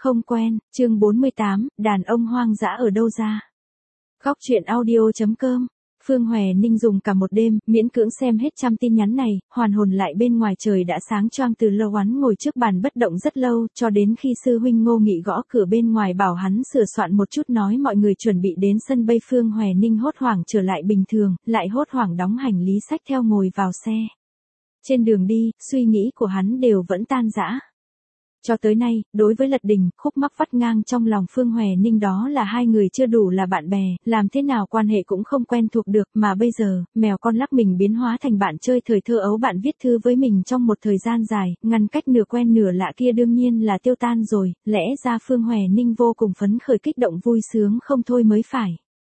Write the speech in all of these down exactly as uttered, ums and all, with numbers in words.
Không quen, chương bốn mươi tám, đàn ông hoang dã ở đâu ra. Góc truyện audio.com. Phương Hòe Ninh dùng cả một đêm, miễn cưỡng xem hết trăm tin nhắn này, hoàn hồn lại bên ngoài trời đã sáng choang từ lâu. Hắn ngồi trước bàn bất động rất lâu, cho đến khi sư huynh Ngô Nghị gõ cửa bên ngoài bảo hắn sửa soạn một chút nói mọi người chuẩn bị đến sân bay. Phương Hòe Ninh hốt hoảng trở lại bình thường, lại hốt hoảng đóng hành lý xách theo ngồi vào xe. Trên đường đi, suy nghĩ của hắn đều vẫn tan rã. Cho tới nay, đối với Lật Đình, khúc mắc vắt ngang trong lòng Phương Hòe Ninh đó là hai người chưa đủ là bạn bè, làm thế nào quan hệ cũng không quen thuộc được, mà bây giờ, mèo con lắc mình biến hóa thành bạn chơi thời thơ ấu. Bạn viết thư với mình trong một thời gian dài, ngăn cách nửa quen nửa lạ kia đương nhiên là tiêu tan rồi, lẽ ra Phương Hòe Ninh vô cùng phấn khởi kích động vui sướng không thôi mới phải.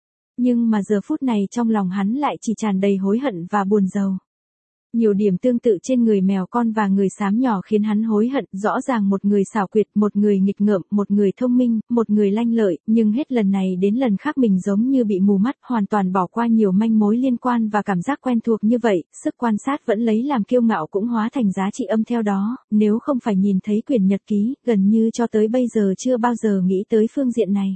Nhưng mà giờ phút này trong lòng hắn lại chỉ tràn đầy hối hận và buồn rầu. Nhiều điểm tương tự trên người mèo con và người xám nhỏ khiến hắn hối hận, rõ ràng một người xảo quyệt, một người nghịch ngợm, một người thông minh, một người lanh lợi, nhưng hết lần này đến lần khác mình giống như bị mù mắt, hoàn toàn bỏ qua nhiều manh mối liên quan và cảm giác quen thuộc như vậy, sức quan sát vẫn lấy làm kiêu ngạo cũng hóa thành giá trị âm theo đó, nếu không phải nhìn thấy quyển nhật ký, gần như cho tới bây giờ chưa bao giờ nghĩ tới phương diện này.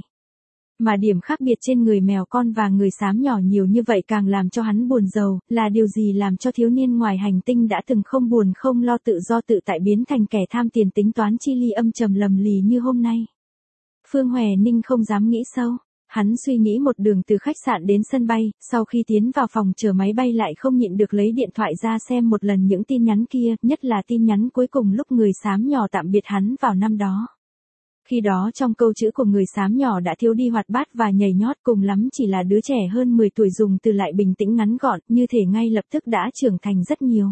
Mà điểm khác biệt trên người mèo con và người xám nhỏ nhiều như vậy càng làm cho hắn buồn rầu, là điều gì làm cho thiếu niên ngoài hành tinh đã từng không buồn không lo tự do tự tại biến thành kẻ tham tiền tính toán chi ly âm trầm lầm lì như hôm nay. Phương Hòe Ninh không dám nghĩ sâu, hắn suy nghĩ một đường từ khách sạn đến sân bay, sau khi tiến vào phòng chờ máy bay lại không nhịn được lấy điện thoại ra xem một lần những tin nhắn kia, nhất là tin nhắn cuối cùng lúc người xám nhỏ tạm biệt hắn vào năm đó. Khi đó trong câu chữ của người xám nhỏ đã thiếu đi hoạt bát và nhảy nhót, cùng lắm chỉ là đứa trẻ hơn mười tuổi dùng từ lại bình tĩnh ngắn gọn, như thể ngay lập tức đã trưởng thành rất nhiều.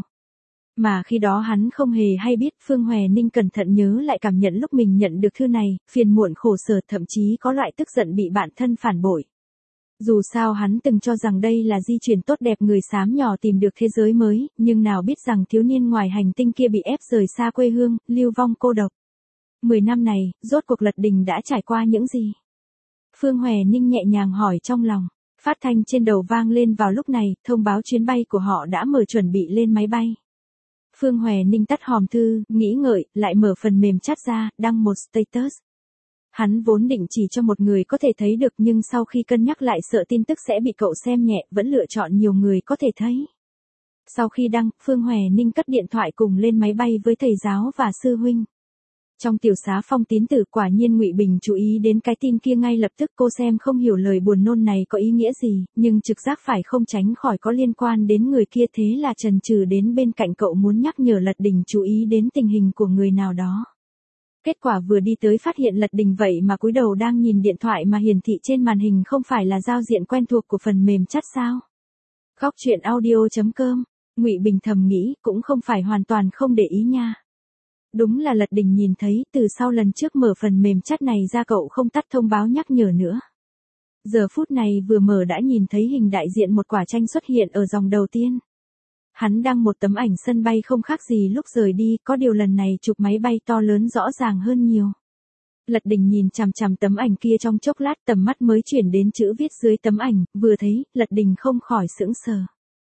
Mà khi đó hắn không hề hay biết. Phương Hòe Ninh cẩn thận nhớ lại cảm nhận lúc mình nhận được thư này, phiền muộn khổ sở, thậm chí có loại tức giận bị bạn thân phản bội. Dù sao hắn từng cho rằng đây là di chuyển tốt đẹp, người xám nhỏ tìm được thế giới mới, nhưng nào biết rằng thiếu niên ngoài hành tinh kia bị ép rời xa quê hương, lưu vong cô độc. Mười năm này, rốt cuộc Lật Đình đã trải qua những gì? Phương Hòe Ninh nhẹ nhàng hỏi trong lòng. Phát thanh trên đầu vang lên vào lúc này, thông báo chuyến bay của họ đã mở chuẩn bị lên máy bay. Phương Hòe Ninh tắt hòm thư, nghĩ ngợi, lại mở phần mềm chat ra, đăng một status. Hắn vốn định chỉ cho một người có thể thấy được, nhưng sau khi cân nhắc lại sợ tin tức sẽ bị cậu xem nhẹ, vẫn lựa chọn nhiều người có thể thấy. Sau khi đăng, Phương Hòe Ninh cất điện thoại cùng lên máy bay với thầy giáo và sư huynh. Trong tiểu xá Phong Tín Tử, quả nhiên Ngụy Bình chú ý đến cái tin kia ngay lập tức. Cô xem không hiểu lời buồn nôn này có ý nghĩa gì, nhưng trực giác phải không tránh khỏi có liên quan đến người kia, thế là chần chừ đến bên cạnh cậu muốn nhắc nhở Lật Đình chú ý đến tình hình của người nào đó. Kết quả vừa đi tới phát hiện Lật Đình vậy mà cúi đầu đang nhìn điện thoại mà hiển thị trên màn hình không phải là giao diện quen thuộc của phần mềm chat sao. Góc truyện audio.com. Ngụy Bình thầm nghĩ, cũng không phải hoàn toàn không để ý nha. Đúng là Lật Đình nhìn thấy, từ sau lần trước mở phần mềm chat này ra cậu không tắt thông báo nhắc nhở nữa. Giờ phút này vừa mở đã nhìn thấy hình đại diện một quả chanh xuất hiện ở dòng đầu tiên. Hắn đăng một tấm ảnh sân bay không khác gì lúc rời đi, có điều lần này chụp máy bay to lớn rõ ràng hơn nhiều. Lật Đình nhìn chằm chằm tấm ảnh kia trong chốc lát, tầm mắt mới chuyển đến chữ viết dưới tấm ảnh, vừa thấy, Lật Đình không khỏi sững sờ.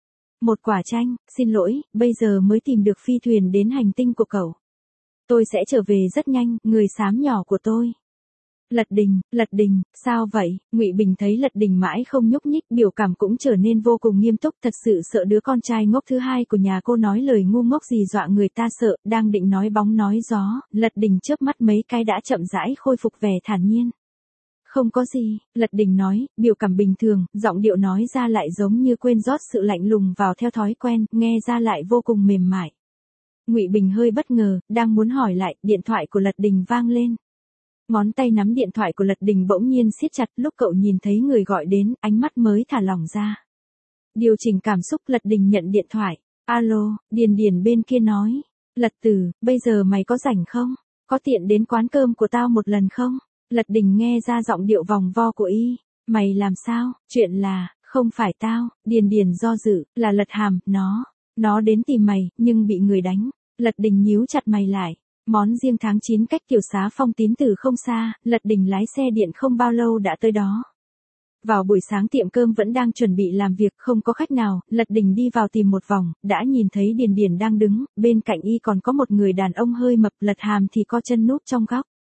Một quả chanh, xin lỗi, bây giờ mới tìm được phi thuyền đến hành tinh của cậu. Tôi sẽ trở về rất nhanh, người xám nhỏ của tôi. Lật Đình, Lật Đình, sao vậy? Ngụy Bình thấy Lật Đình mãi không nhúc nhích, biểu cảm cũng trở nên vô cùng nghiêm túc, thật sự sợ đứa con trai ngốc thứ hai của nhà cô nói lời ngu ngốc gì dọa người ta sợ, đang định nói bóng nói gió, Lật Đình chớp mắt mấy cái đã chậm rãi khôi phục vẻ thản nhiên. Không có gì, Lật Đình nói, biểu cảm bình thường, giọng điệu nói ra lại giống như quên rót sự lạnh lùng vào theo thói quen, nghe ra lại vô cùng mềm mại. Ngụy Bình hơi bất ngờ, đang muốn hỏi lại, điện thoại của Lật Đình vang lên. Ngón tay nắm điện thoại của Lật Đình bỗng nhiên siết chặt, lúc cậu nhìn thấy người gọi đến, ánh mắt mới thả lỏng ra. Điều chỉnh cảm xúc, Lật Đình nhận điện thoại. Alo, Điền Điền bên kia nói. Lật Tử, bây giờ mày có rảnh không? Có tiện đến quán cơm của tao một lần không? Lật Đình nghe ra giọng điệu vòng vo của y. Mày làm sao? Chuyện là, không phải tao. Điền Điền do dự, là Lật Hàm, nó. Nó đến tìm mày, nhưng bị người đánh. Lật Đình nhíu chặt mày lại. Món riêng tháng chín cách tiểu xá Phong Tín Tử không xa, Lật Đình lái xe điện không bao lâu đã tới đó. Vào buổi sáng tiệm cơm vẫn đang chuẩn bị làm việc, không có khách nào, Lật Đình đi vào tìm một vòng, đã nhìn thấy Điền Điền đang đứng, bên cạnh y còn có một người đàn ông hơi mập, Lật Hàm thì co chân núp trong góc.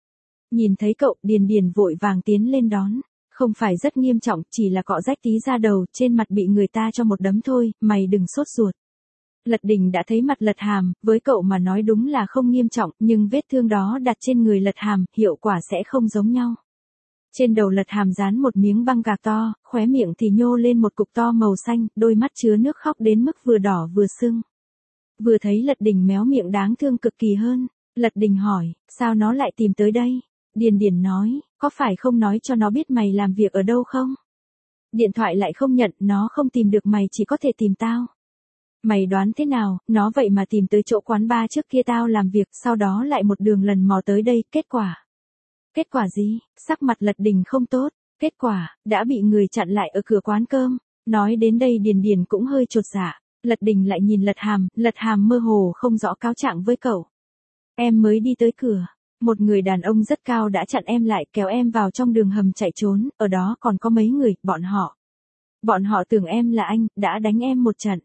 Nhìn thấy cậu, Điền Điền vội vàng tiến lên đón. Không phải rất nghiêm trọng, chỉ là cọ rách tí da đầu, trên mặt bị người ta cho một đấm thôi, mày đừng sốt ruột. Lật Đình đã thấy mặt Lật Hàm, với cậu mà nói đúng là không nghiêm trọng, nhưng vết thương đó đặt trên người Lật Hàm, hiệu quả sẽ không giống nhau. Trên đầu Lật Hàm dán một miếng băng gạc to, khóe miệng thì nhô lên một cục to màu xanh, đôi mắt chứa nước khóc đến mức vừa đỏ vừa sưng. Vừa thấy Lật Đình méo miệng đáng thương cực kỳ hơn. Lật Đình hỏi, sao nó lại tìm tới đây? Điền Điền nói, có phải không nói cho nó biết mày làm việc ở đâu không? Điện thoại lại không nhận, nó không tìm được mày chỉ có thể tìm tao. Mày đoán thế nào, nó vậy mà tìm tới chỗ quán bar trước kia tao làm việc, sau đó lại một đường lần mò tới đây, kết quả. Kết quả gì? Sắc mặt Lật Đình không tốt. Kết quả, đã bị người chặn lại ở cửa quán cơm. Nói đến đây Điền Điền cũng hơi chột dạ. Lật Đình lại nhìn Lật Hàm, Lật Hàm mơ hồ không rõ cáo trạng với cậu. Em mới đi tới cửa. Một người đàn ông rất cao đã chặn em lại, kéo em vào trong đường hầm chạy trốn, ở đó còn có mấy người, bọn họ. Bọn họ tưởng em là anh, đã đánh em một trận.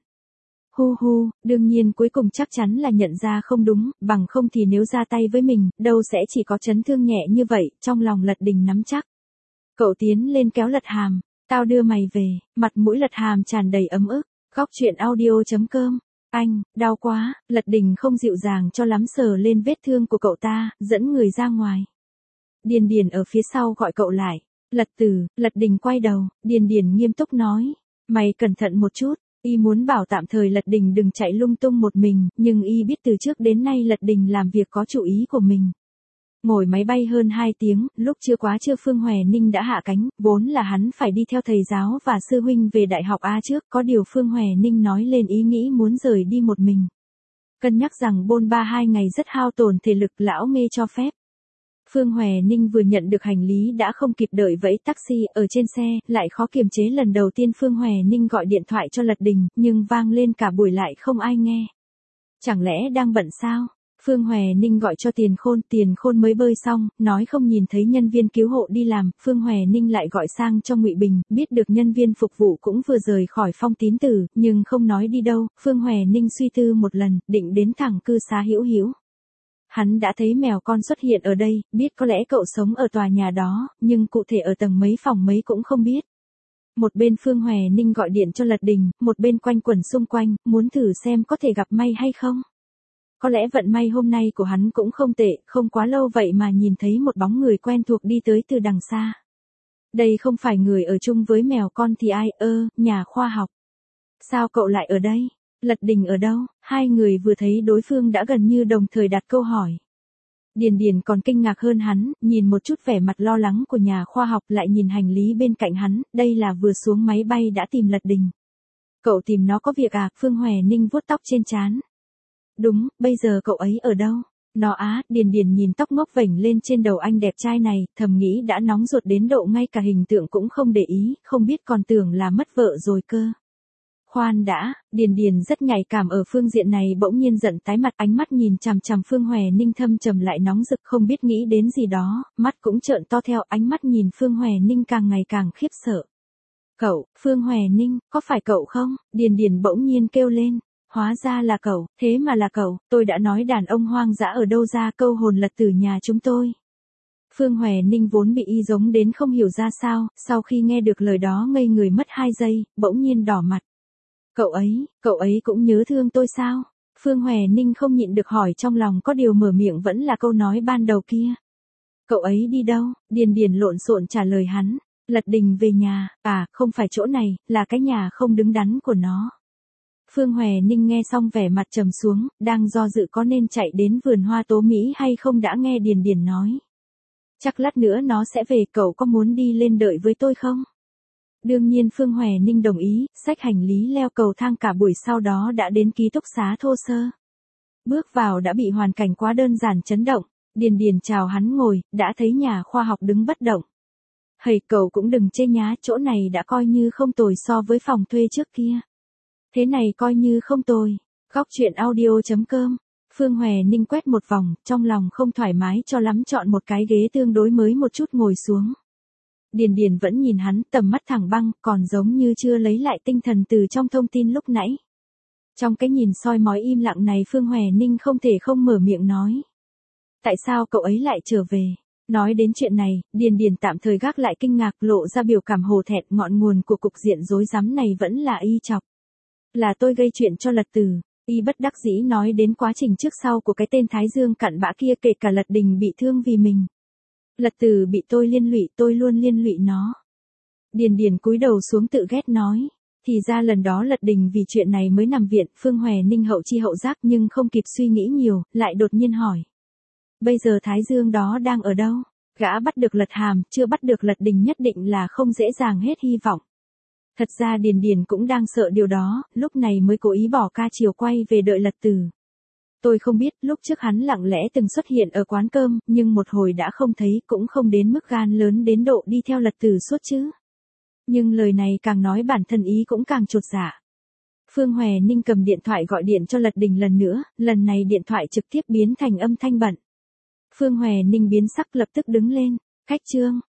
Hu hu, đương nhiên cuối cùng chắc chắn là nhận ra không đúng, bằng không thì nếu ra tay với mình, đâu sẽ chỉ có chấn thương nhẹ như vậy, trong lòng Lật Đình nắm chắc. Cậu tiến lên kéo Lật Hàm, tao đưa mày về, mặt mũi Lật Hàm tràn đầy ấm ức, góc truyện audio chấm com. Anh, đau quá, Lật Đình không dịu dàng cho lắm sờ lên vết thương của cậu ta, dẫn người ra ngoài. Điền Điền ở phía sau gọi cậu lại. Lật Tử, Lật Đình quay đầu, Điền Điền nghiêm túc nói, mày cẩn thận một chút. Y muốn bảo tạm thời Lật Đình đừng chạy lung tung một mình, nhưng Y biết từ trước đến nay Lật Đình làm việc có chủ ý của mình. Ngồi máy bay hơn hai tiếng, lúc chưa quá trưa Phương Hòe Ninh đã hạ cánh, vốn là hắn phải đi theo thầy giáo và sư huynh về Đại học A trước, có điều Phương Hòe Ninh nói lên ý nghĩ muốn rời đi một mình. Cân nhắc rằng bôn ba hai ngày rất hao tổn thể lực, lão nghe cho phép. Phương Hòe Ninh vừa nhận được hành lý đã không kịp đợi vẫy taxi, ở trên xe, lại khó kiềm chế lần đầu tiên Phương Hòe Ninh gọi điện thoại cho Lật Đình, nhưng vang lên cả buổi lại không ai nghe. Chẳng lẽ đang bận sao? Phương Hòe Ninh gọi cho Tiền Khôn, Tiền Khôn mới bơi xong, nói không nhìn thấy nhân viên cứu hộ đi làm, Phương Hòe Ninh lại gọi sang cho Ngụy Bình, biết được nhân viên phục vụ cũng vừa rời khỏi Phong Tín Tử, nhưng không nói đi đâu, Phương Hòe Ninh suy tư một lần, định đến thẳng cư xá Hữu Hữu. Hắn đã thấy mèo con xuất hiện ở đây, biết có lẽ cậu sống ở tòa nhà đó, nhưng cụ thể ở tầng mấy phòng mấy cũng không biết. Một bên Phương Hòe Ninh gọi điện cho Lật Đình, một bên quanh quẩn xung quanh, muốn thử xem có thể gặp may hay không. Có lẽ vận may hôm nay của hắn cũng không tệ, không quá lâu vậy mà nhìn thấy một bóng người quen thuộc đi tới từ đằng xa. Đây không phải người ở chung với mèo con thì ai, ơ, nhà khoa học. Sao cậu lại ở đây? Lật Đình ở đâu? Hai người vừa thấy đối phương đã gần như đồng thời đặt câu hỏi. Điền Điền còn kinh ngạc hơn hắn, nhìn một chút vẻ mặt lo lắng của nhà khoa học lại nhìn hành lý bên cạnh hắn, đây là vừa xuống máy bay đã tìm Lật Đình. Cậu tìm nó có việc à? Phương Hòe Ninh vuốt tóc trên trán. Đúng, bây giờ cậu ấy ở đâu? Nó á, Điền Điền nhìn tóc ngốc vểnh lên trên đầu anh đẹp trai này, thầm nghĩ đã nóng ruột đến độ ngay cả hình tượng cũng không để ý, không biết còn tưởng là mất vợ rồi cơ. Khoan đã, Điền Điền rất nhạy cảm ở phương diện này bỗng nhiên giận tái mặt, ánh mắt nhìn chằm chằm Phương Hòe Ninh thâm trầm lại nóng rực, không biết nghĩ đến gì đó, mắt cũng trợn to theo, ánh mắt nhìn Phương Hòe Ninh càng ngày càng khiếp sợ. Cậu, Phương Hòe Ninh, có phải cậu không? Điền Điền bỗng nhiên kêu lên. Hóa ra là cậu, thế mà là cậu, tôi đã nói đàn ông hoang dã ở đâu ra, câu hồn Lật Tử nhà chúng tôi. Phương Hòe Ninh vốn bị y giống đến không hiểu ra sao, sau khi nghe được lời đó ngây người mất hai giây, bỗng nhiên đỏ mặt. Cậu ấy, cậu ấy cũng nhớ thương tôi sao? Phương Hòe Ninh không nhịn được hỏi, trong lòng có điều mở miệng vẫn là câu nói ban đầu kia. Cậu ấy đi đâu? Điền Điền lộn xộn trả lời hắn. Lật Đình về nhà, à, không phải chỗ này, là cái nhà không đứng đắn của nó. Phương Hòe Ninh nghe xong vẻ mặt trầm xuống, đang do dự có nên chạy đến vườn hoa Tố Mỹ hay không đã nghe Điền Điền nói. Chắc lát nữa nó sẽ về, cậu có muốn đi lên đợi với tôi không? Đương nhiên Phương Hòe Ninh đồng ý, xách hành lý leo cầu thang cả buổi sau đó đã đến ký túc xá thô sơ. Bước vào đã bị hoàn cảnh quá đơn giản chấn động, Điền Điền chào hắn ngồi, đã thấy nhà khoa học đứng bất động. Hầy cậu cũng đừng chê nhá, chỗ này đã coi như không tồi so với phòng thuê trước kia. Thế này coi như không tồi. Góc truyện audio chấm com. Phương Hòe Ninh quét một vòng, trong lòng không thoải mái cho lắm chọn một cái ghế tương đối mới một chút ngồi xuống. Điền Điền vẫn nhìn hắn, tầm mắt thẳng băng, còn giống như chưa lấy lại tinh thần từ trong thông tin lúc nãy. Trong cái nhìn soi mói im lặng này Phương Hòe Ninh không thể không mở miệng nói. Tại sao cậu ấy lại trở về? Nói đến chuyện này, Điền Điền tạm thời gác lại kinh ngạc, lộ ra biểu cảm hổ thẹn, ngọn nguồn của cục diện rối rắm này vẫn là y chọc. Là tôi gây chuyện cho Lật Tử. Y bất đắc dĩ nói đến quá trình trước sau của cái tên Thái Dương cặn bã kia, kể cả Lật Đình bị thương vì mình. Lật Tử bị tôi liên lụy, tôi luôn liên lụy nó. Điền Điền cúi đầu xuống tự ghét nói. Thì ra lần đó Lật Đình vì chuyện này mới nằm viện. Phương Hòe Ninh hậu chi hậu giác nhưng không kịp suy nghĩ nhiều, lại đột nhiên hỏi. Bây giờ Thái Dương đó đang ở đâu? Gã bắt được Lật Hàm, chưa bắt được Lật Đình nhất định là không dễ dàng hết hy vọng. Thật ra Điền Điền cũng đang sợ điều đó, lúc này mới cố ý bỏ ca chiều quay về đợi Lật Tử. Tôi không biết, lúc trước hắn lặng lẽ từng xuất hiện ở quán cơm, nhưng một hồi đã không thấy, cũng không đến mức gan lớn đến độ đi theo Lật Tử suốt chứ. Nhưng lời này càng nói bản thân ý cũng càng chột dạ. Phương Hòe Ninh cầm điện thoại gọi điện cho Lật Đình lần nữa, lần này điện thoại trực tiếp biến thành âm thanh bận. Phương Hòe Ninh biến sắc lập tức đứng lên. Khách Trương,